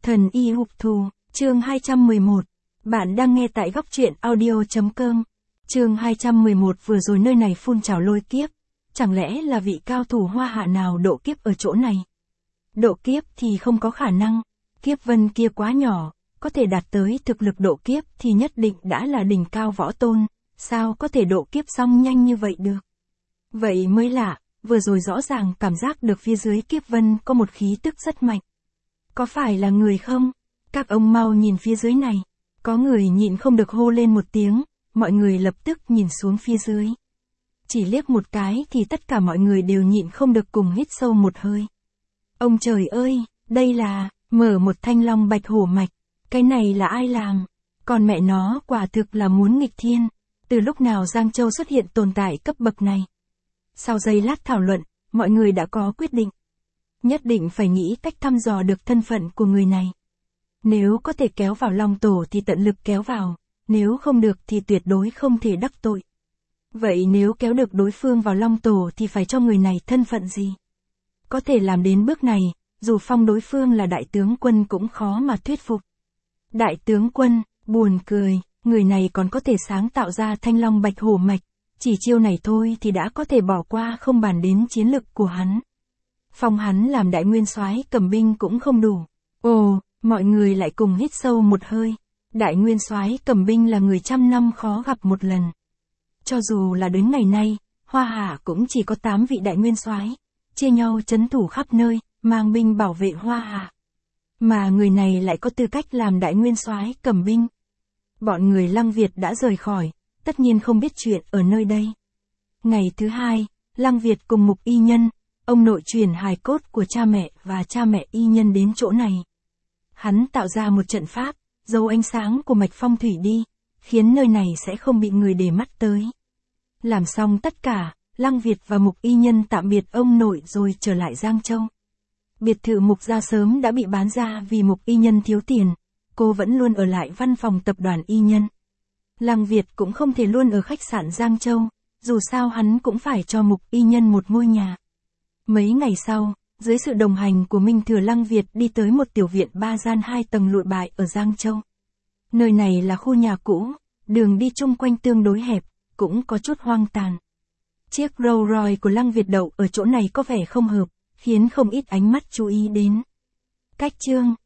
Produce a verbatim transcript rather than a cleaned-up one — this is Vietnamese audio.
Thần y hục thù, chương hai trăm mười một. Bạn đang nghe tại góc truyện audio.com. Chương hai trăm mười một. Vừa rồi nơi này phun trào lôi kiếp. Chẳng lẽ là vị cao thủ Hoa Hạ nào độ kiếp ở chỗ này? Độ kiếp thì không có khả năng. Kiếp vân kia quá nhỏ, có thể đạt tới thực lực độ kiếp thì nhất định đã là đỉnh cao võ tôn. Sao có thể độ kiếp xong nhanh như vậy được? Vậy mới lạ, vừa rồi rõ ràng cảm giác được phía dưới kiếp vân có một khí tức rất mạnh. Có phải là người không? Các ông mau nhìn phía dưới này. Có người nhịn không được hô lên một tiếng, mọi người lập tức nhìn xuống phía dưới. Chỉ liếc một cái thì tất cả mọi người đều nhịn không được cùng hít sâu một hơi. Ông trời ơi, đây là, mở một thanh long bạch hổ mạch. Cái này là ai làm? Còn mẹ nó quả thực là muốn nghịch thiên. Từ lúc nào Giang Châu xuất hiện tồn tại cấp bậc này? Sau giây lát thảo luận, mọi người đã có quyết định. Nhất định phải nghĩ cách thăm dò được thân phận của người này. Nếu có thể kéo vào Long Tổ thì tận lực kéo vào, nếu không được thì tuyệt đối không thể đắc tội. Vậy nếu kéo được đối phương vào Long Tổ thì phải cho người này thân phận gì? Có thể làm đến bước này, dù phong đối phương là đại tướng quân cũng khó mà thuyết phục. Đại tướng quân, buồn cười, người này còn có thể sáng tạo ra thanh long bạch hổ mạch, chỉ chiêu này thôi thì đã có thể bỏ qua không bàn đến chiến lực của hắn. Phong hắn làm đại nguyên soái cầm binh cũng không đủ. Ồ, mọi người lại cùng hít sâu một hơi. Đại nguyên soái cầm binh là người trăm năm khó gặp một lần. Cho dù là đến ngày nay, Hoa Hạ cũng chỉ có tám vị đại nguyên soái, chia nhau trấn thủ khắp nơi, mang binh bảo vệ Hoa Hạ. Mà người này lại có tư cách làm đại nguyên soái cầm binh. Bọn người Lăng Việt đã rời khỏi, tất nhiên không biết chuyện ở nơi đây. Ngày thứ hai, Lăng Việt cùng Mục Y Nhân, ông nội truyền hài cốt của cha mẹ và cha mẹ Y Nhân đến chỗ này. Hắn tạo ra một trận pháp, giấu ánh sáng của mạch phong thủy đi, khiến nơi này sẽ không bị người để mắt tới. Làm xong tất cả, Lăng Việt và Mục Y Nhân tạm biệt ông nội rồi trở lại Giang Châu. Biệt thự Mục gia sớm đã bị bán ra vì Mục Y Nhân thiếu tiền, cô vẫn luôn ở lại văn phòng tập đoàn Y Nhân. Lăng Việt cũng không thể luôn ở khách sạn Giang Châu, dù sao hắn cũng phải cho Mục Y Nhân một ngôi nhà. Mấy ngày sau, dưới sự đồng hành của Minh Thừa, Lăng Việt đi tới một tiểu viện ba gian hai tầng lụi bại ở Giang Châu. Nơi này là khu nhà cũ, đường đi chung quanh tương đối hẹp, cũng có chút hoang tàn. Chiếc Rolls Royce của Lăng Việt đậu ở chỗ này có vẻ không hợp, khiến không ít ánh mắt chú ý đến. Cách chương,